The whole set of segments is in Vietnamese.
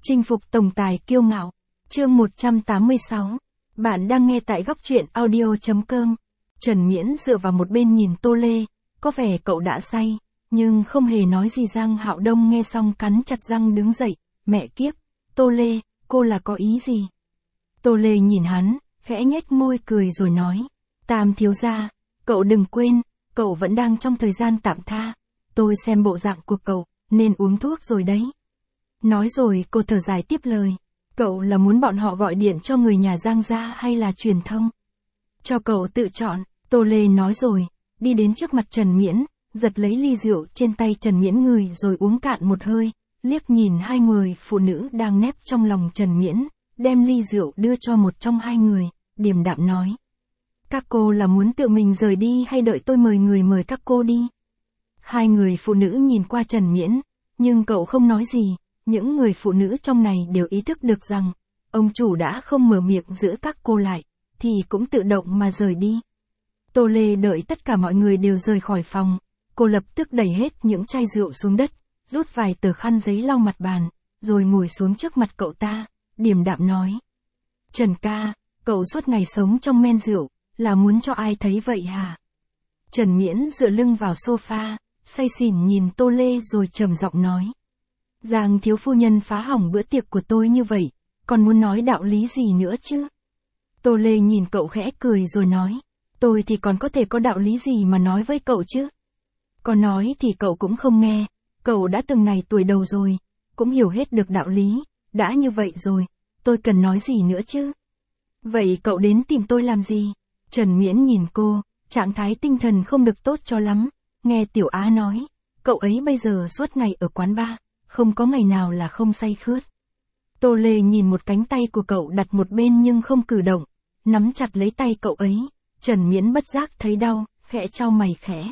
Chinh phục tổng tài kiêu ngạo. Chương 186. Bạn đang nghe tại góc truyện audio.com. Trần Miễn dựa vào một bên nhìn Tô Lê, có vẻ cậu đã say, nhưng không hề nói gì. Giang Hạo Đông nghe xong cắn chặt răng đứng dậy, mẹ kiếp, Tô Lê, cô là có ý gì? Tô Lê nhìn hắn, khẽ nhếch môi cười rồi nói, Tam thiếu gia, cậu đừng quên, cậu vẫn đang trong thời gian tạm tha, tôi xem bộ dạng của cậu, nên uống thuốc rồi đấy. Nói rồi cô thở dài tiếp lời, cậu là muốn bọn họ gọi điện cho người nhà Giang gia hay là truyền thông? Cho cậu tự chọn, Tô Lê nói rồi, đi đến trước mặt Trần Miễn, giật lấy ly rượu trên tay Trần Miễn ngửi rồi uống cạn một hơi, liếc nhìn hai người phụ nữ đang nép trong lòng Trần Miễn, đem ly rượu đưa cho một trong hai người, điềm đạm nói. Các cô là muốn tự mình rời đi hay đợi tôi mời người mời các cô đi? Hai người phụ nữ nhìn qua Trần Miễn, nhưng cậu không nói gì, những người phụ nữ trong này đều ý thức được rằng, ông chủ đã không mở miệng giữ các cô lại, thì cũng tự động mà rời đi. Tô Lê đợi tất cả mọi người đều rời khỏi phòng, cô lập tức đẩy hết những chai rượu xuống đất, rút vài tờ khăn giấy lau mặt bàn, rồi ngồi xuống trước mặt cậu ta, điềm đạm nói. Trần ca, cậu suốt ngày sống trong men rượu, là muốn cho ai thấy vậy hả? Trần Miễn dựa lưng vào sofa, say xỉn nhìn Tô Lê rồi trầm giọng nói. Giang thiếu phu nhân phá hỏng bữa tiệc của tôi như vậy, còn muốn nói đạo lý gì nữa chứ? Tô Lê nhìn cậu khẽ cười rồi nói, tôi thì còn có thể có đạo lý gì mà nói với cậu chứ? Có nói thì cậu cũng không nghe, cậu đã từng này tuổi đầu rồi, cũng hiểu hết được đạo lý, đã như vậy rồi, tôi cần nói gì nữa chứ? Vậy cậu đến tìm tôi làm gì? Trần Miễn nhìn cô, trạng thái tinh thần không được tốt cho lắm, nghe Tiểu Á nói, cậu ấy bây giờ suốt ngày ở quán bar, không có ngày nào là không say khướt. Tô Lê nhìn một cánh tay của cậu đặt một bên nhưng không cử động, nắm chặt lấy tay cậu ấy, Trần Miễn bất giác thấy đau, khẽ chau mày khẽ.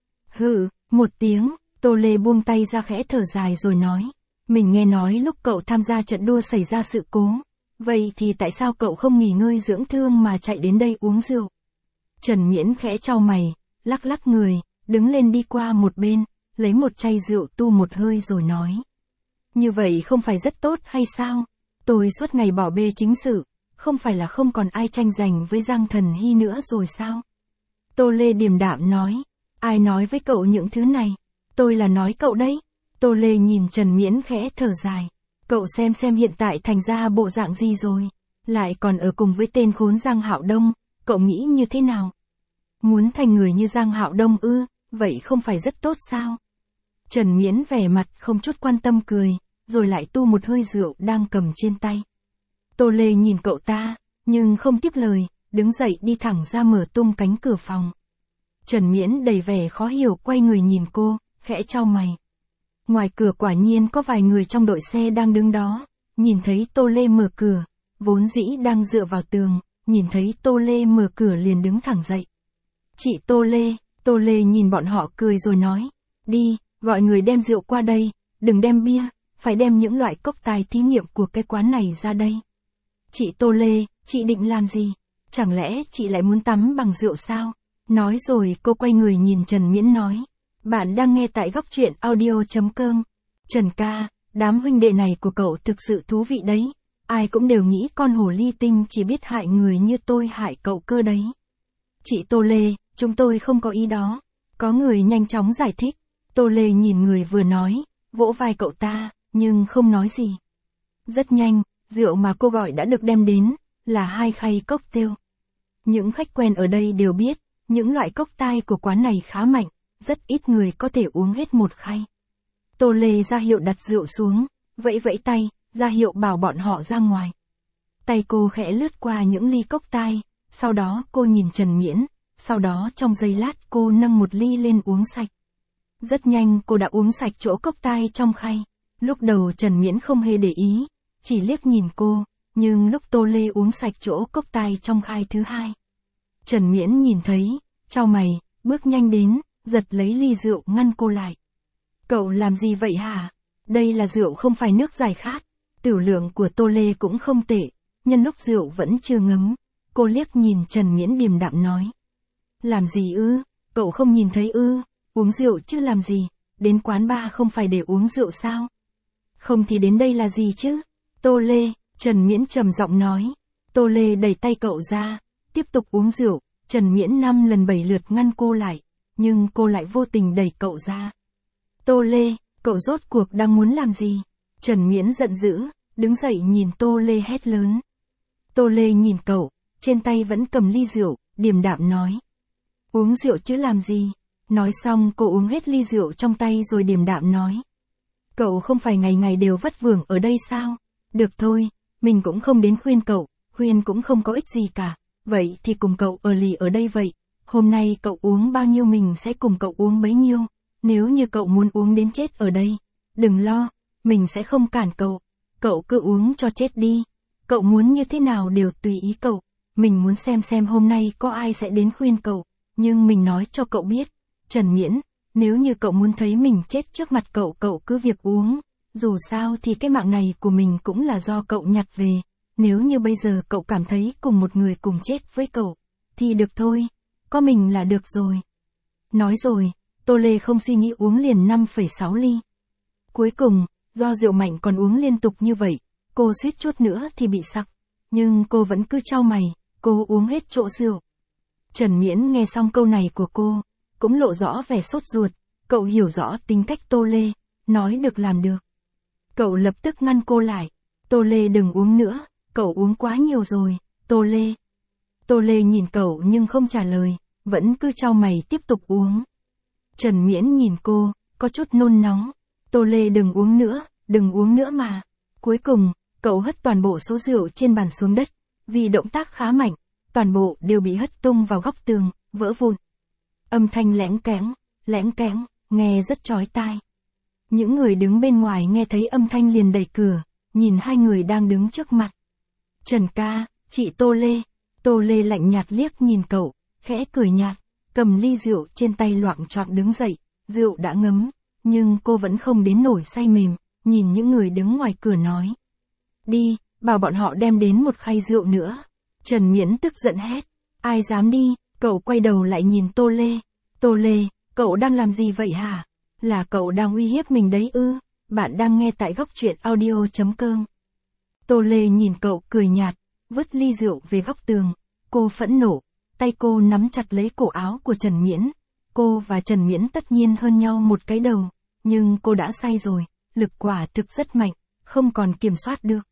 Hừ, một tiếng, Tô Lê buông tay ra khẽ thở dài rồi nói, mình nghe nói lúc cậu tham gia trận đua xảy ra sự cố, vậy thì tại sao cậu không nghỉ ngơi dưỡng thương mà chạy đến đây uống rượu? Trần Miễn khẽ chau mày, lắc lắc người, đứng lên đi qua một bên, lấy một chai rượu tu một hơi rồi nói. Như vậy không phải rất tốt hay sao? Tôi suốt ngày bỏ bê chính sự, không phải là không còn ai tranh giành với Giang Thần Hy nữa rồi sao? Tô Lê điềm đạm nói, ai nói với cậu những thứ này? Tôi là nói cậu đấy. Tô Lê nhìn Trần Miễn khẽ thở dài, cậu xem hiện tại thành ra bộ dạng gì rồi, lại còn ở cùng với tên khốn Giang Hạo Đông, cậu nghĩ như thế nào? Muốn thành người như Giang Hạo Đông ư, vậy không phải rất tốt sao? Trần Miễn vẻ mặt không chút quan tâm cười, rồi lại tu một hơi rượu đang cầm trên tay. Tô Lê nhìn cậu ta, nhưng không tiếp lời, đứng dậy đi thẳng ra mở tung cánh cửa phòng. Trần Miễn đầy vẻ khó hiểu quay người nhìn cô, khẽ chau mày. Ngoài cửa quả nhiên có vài người trong đội xe đang đứng đó, nhìn thấy Tô Lê mở cửa, vốn dĩ đang dựa vào tường, nhìn thấy Tô Lê mở cửa liền đứng thẳng dậy. Chị Tô Lê nhìn bọn họ cười rồi nói, đi, gọi người đem rượu qua đây, đừng đem bia, phải đem những loại cốc tài thí nghiệm của cái quán này ra đây. Chị Tô Lê, chị định làm gì? Chẳng lẽ chị lại muốn tắm bằng rượu sao? Nói rồi cô quay người nhìn Trần Miễn nói, bạn đang nghe tại góc truyện audio.com. Trần ca, đám huynh đệ này của cậu thực sự thú vị đấy, ai cũng đều nghĩ con hồ ly tinh chỉ biết hại người như tôi hại cậu cơ đấy. Chị Tô Lê, chúng tôi không có ý đó. Có người nhanh chóng giải thích. Tô Lê nhìn người vừa nói, vỗ vai cậu ta, nhưng không nói gì. Rất nhanh, rượu mà cô gọi đã được đem đến, là 2 khay cocktail. Những khách quen ở đây đều biết, những loại cocktail của quán này khá mạnh, rất ít người có thể uống hết một khay. Tô Lê ra hiệu đặt rượu xuống, vẫy tay, ra hiệu bảo bọn họ ra ngoài. Tay cô khẽ lướt qua những ly cocktail, sau đó cô nhìn Trần Miễn, sau đó trong giây lát cô nâng một ly lên uống sạch. Rất nhanh cô đã uống sạch chỗ cocktail trong khay. Lúc đầu Trần Miễn không hề để ý, chỉ liếc nhìn cô, nhưng lúc Tô Lê uống sạch chỗ cocktail trong khay thứ hai, Trần Miễn nhìn thấy, chau mày, bước nhanh đến, giật lấy ly rượu ngăn cô lại. Cậu làm gì vậy hả? Đây là rượu không phải nước giải khát. Tiểu lượng của Tô Lê cũng không tệ, nhân lúc rượu vẫn chưa ngấm, cô liếc nhìn Trần Miễn điềm đạm nói. Làm gì ư? Cậu không nhìn thấy ư? Uống rượu chứ làm gì? Đến quán bar không phải để uống rượu sao? Không thì đến đây là gì chứ? Tô Lê, Trần Miễn trầm giọng nói. Tô Lê đẩy tay cậu ra, tiếp tục uống rượu, Trần Miễn 5 lần 7 lượt ngăn cô lại, nhưng cô lại vô tình đẩy cậu ra. Tô Lê, cậu rốt cuộc đang muốn làm gì? Trần Miễn giận dữ, đứng dậy nhìn Tô Lê hét lớn. Tô Lê nhìn cậu, trên tay vẫn cầm ly rượu, điềm đạm nói. Uống rượu chứ làm gì? Nói xong cô uống hết ly rượu trong tay rồi điềm đạm nói. Cậu không phải ngày ngày đều vất vưởng ở đây sao? Được thôi, mình cũng không đến khuyên cũng không có ích gì cả. Vậy thì cùng cậu ở lì ở đây vậy. Hôm nay cậu uống bao nhiêu mình sẽ cùng cậu uống bấy nhiêu. Nếu như cậu muốn uống đến chết ở đây, đừng lo, mình sẽ không cản cậu. Cậu cứ uống cho chết đi. Cậu muốn như thế nào đều tùy ý cậu. Mình muốn xem hôm nay có ai sẽ đến khuyên cậu. Nhưng mình nói cho cậu biết, Trần Miễn, nếu như cậu muốn thấy mình chết trước mặt cậu cứ việc uống. Dù sao thì cái mạng này của mình cũng là do cậu nhặt về. Nếu như bây giờ cậu cảm thấy cùng một người cùng chết với cậu, thì được thôi, có mình là được rồi. Nói rồi, Tô Lê không suy nghĩ uống liền 5,6 ly. Cuối cùng, do rượu mạnh còn uống liên tục như vậy, cô suýt chút nữa thì bị sặc. Nhưng cô vẫn cứ chau mày, cô uống hết chỗ rượu. Trần Miễn nghe xong câu này của cô, cũng lộ rõ vẻ sốt ruột, cậu hiểu rõ tính cách Tô Lê, nói được làm được. Cậu lập tức ngăn cô lại, Tô Lê đừng uống nữa, cậu uống quá nhiều rồi, Tô Lê. Tô Lê nhìn cậu nhưng không trả lời, vẫn cứ chau mày tiếp tục uống. Trần Miễn nhìn cô, có chút nôn nóng, Tô Lê đừng uống nữa mà. Cuối cùng, cậu hất toàn bộ số rượu trên bàn xuống đất, vì động tác khá mạnh, toàn bộ đều bị hất tung vào góc tường, vỡ vụn. Âm thanh lẽng kẽng, nghe rất chói tai. Những người đứng bên ngoài nghe thấy âm thanh liền đẩy cửa, nhìn hai người đang đứng trước mặt. Trần ca, chị Tô Lê lạnh nhạt liếc nhìn cậu, khẽ cười nhạt, cầm ly rượu trên tay loạng choạng đứng dậy, rượu đã ngấm, nhưng cô vẫn không đến nổi say mềm, nhìn những người đứng ngoài cửa nói. Đi, bảo bọn họ đem đến một khay rượu nữa. Trần Miễn tức giận hét, ai dám đi, cậu quay đầu lại nhìn Tô Lê, cậu đang làm gì vậy hả? Là cậu đang uy hiếp mình đấy ư? Bạn đang nghe tại góc truyện audio.com. Tô Lê nhìn cậu cười nhạt, vứt ly rượu về góc tường, cô phẫn nộ, tay cô nắm chặt lấy cổ áo của Trần Miễn. Cô và Trần Miễn tất nhiên hơn nhau một cái đầu, nhưng cô đã say rồi, lực quả thực rất mạnh, không còn kiểm soát được.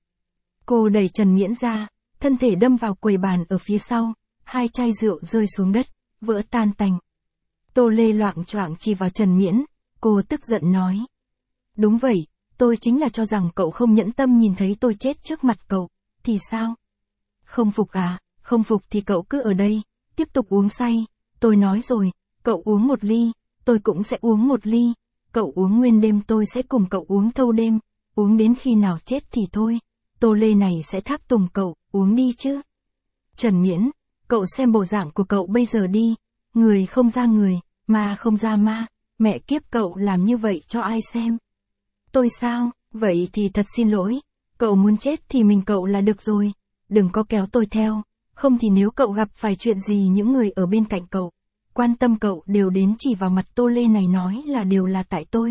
Cô đẩy Trần Miễn ra, thân thể đâm vào quầy bàn ở phía sau, hai chai rượu rơi xuống đất, vỡ tan tành. Tô Lê loạng choạng chỉ vào Trần Miễn, cô tức giận nói. Đúng vậy, tôi chính là cho rằng cậu không nhẫn tâm nhìn thấy tôi chết trước mặt cậu, thì sao? Không phục à, không phục thì cậu cứ ở đây, tiếp tục uống say, tôi nói rồi, cậu uống một ly, tôi cũng sẽ uống một ly, cậu uống nguyên đêm tôi sẽ cùng cậu uống thâu đêm, uống đến khi nào chết thì thôi, Tô Lê này sẽ tháp tùng cậu, uống đi chứ. Trần Miễn, cậu xem bộ dạng của cậu bây giờ đi, người không ra người, ma không ra ma, mẹ kiếp cậu làm như vậy cho ai xem? Tôi sao, vậy thì thật xin lỗi, cậu muốn chết thì mình cậu là được rồi, đừng có kéo tôi theo, không thì nếu cậu gặp phải chuyện gì những người ở bên cạnh cậu, quan tâm cậu đều đến chỉ vào mặt Tô Lê này nói là đều là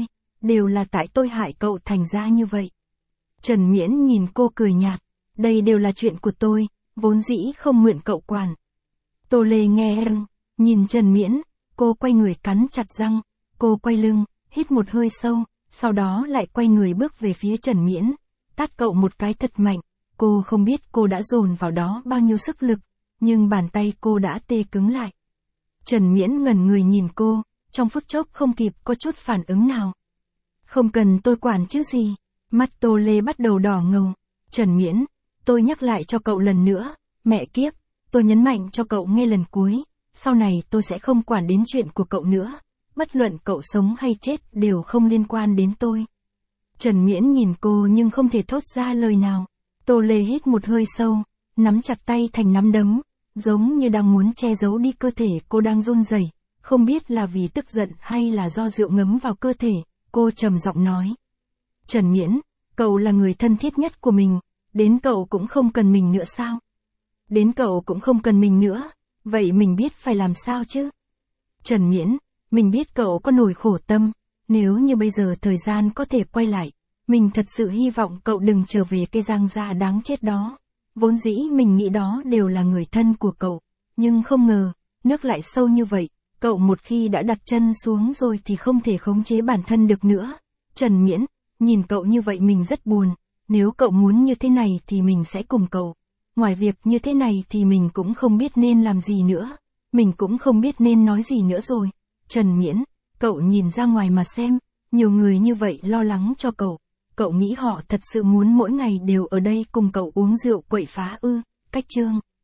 tại tôi hại cậu thành ra như vậy. Trần Miễn nhìn cô cười nhạt, đây đều là chuyện của tôi, vốn dĩ không mượn cậu quản. Tô Lê nghe nhìn Trần Miễn, cô quay người cắn chặt răng, cô quay lưng, hít một hơi sâu, sau đó lại quay người bước về phía Trần Miễn, tát cậu một cái thật mạnh, cô không biết cô đã dồn vào đó bao nhiêu sức lực, nhưng bàn tay cô đã tê cứng lại. Trần Miễn ngẩn người nhìn cô, trong phút chốc không kịp có chút phản ứng nào. Không cần tôi quản chứ gì, mắt Tô Lê bắt đầu đỏ ngầu. Trần Miễn, tôi nhắc lại cho cậu lần nữa, mẹ kiếp, tôi nhấn mạnh cho cậu nghe lần cuối, sau này tôi sẽ không quản đến chuyện của cậu nữa, bất luận cậu sống hay chết đều không liên quan đến tôi. Trần Miễn nhìn cô nhưng không thể thốt ra lời nào. Tô Lê hít một hơi sâu, nắm chặt tay thành nắm đấm, giống như đang muốn che giấu đi cơ thể cô đang run rẩy, không biết là vì tức giận hay là do rượu ngấm vào cơ thể, cô trầm giọng nói. Trần Miễn, cậu là người thân thiết nhất của mình, đến cậu cũng không cần mình nữa sao? Đến cậu cũng không cần mình nữa, vậy mình biết phải làm sao chứ? Trần Miễn, mình biết cậu có nỗi khổ tâm, nếu như bây giờ thời gian có thể quay lại, Mình thật sự hy vọng cậu đừng trở về cái Giang gia đáng chết đó. Vốn dĩ mình nghĩ đó đều là người thân của cậu, nhưng không ngờ, nước lại sâu như vậy, cậu một khi đã đặt chân xuống rồi thì không thể khống chế bản thân được nữa. Trần Miễn, nhìn cậu như vậy mình rất buồn, nếu cậu muốn như thế này thì mình sẽ cùng cậu. Ngoài việc như thế này thì mình cũng không biết nên làm gì nữa, mình cũng không biết nên nói gì nữa rồi. Trần Miễn, cậu nhìn ra ngoài mà xem, nhiều người như vậy lo lắng cho cậu. Cậu nghĩ họ thật sự muốn mỗi ngày đều ở đây cùng cậu uống rượu quậy phá ư? Cách chương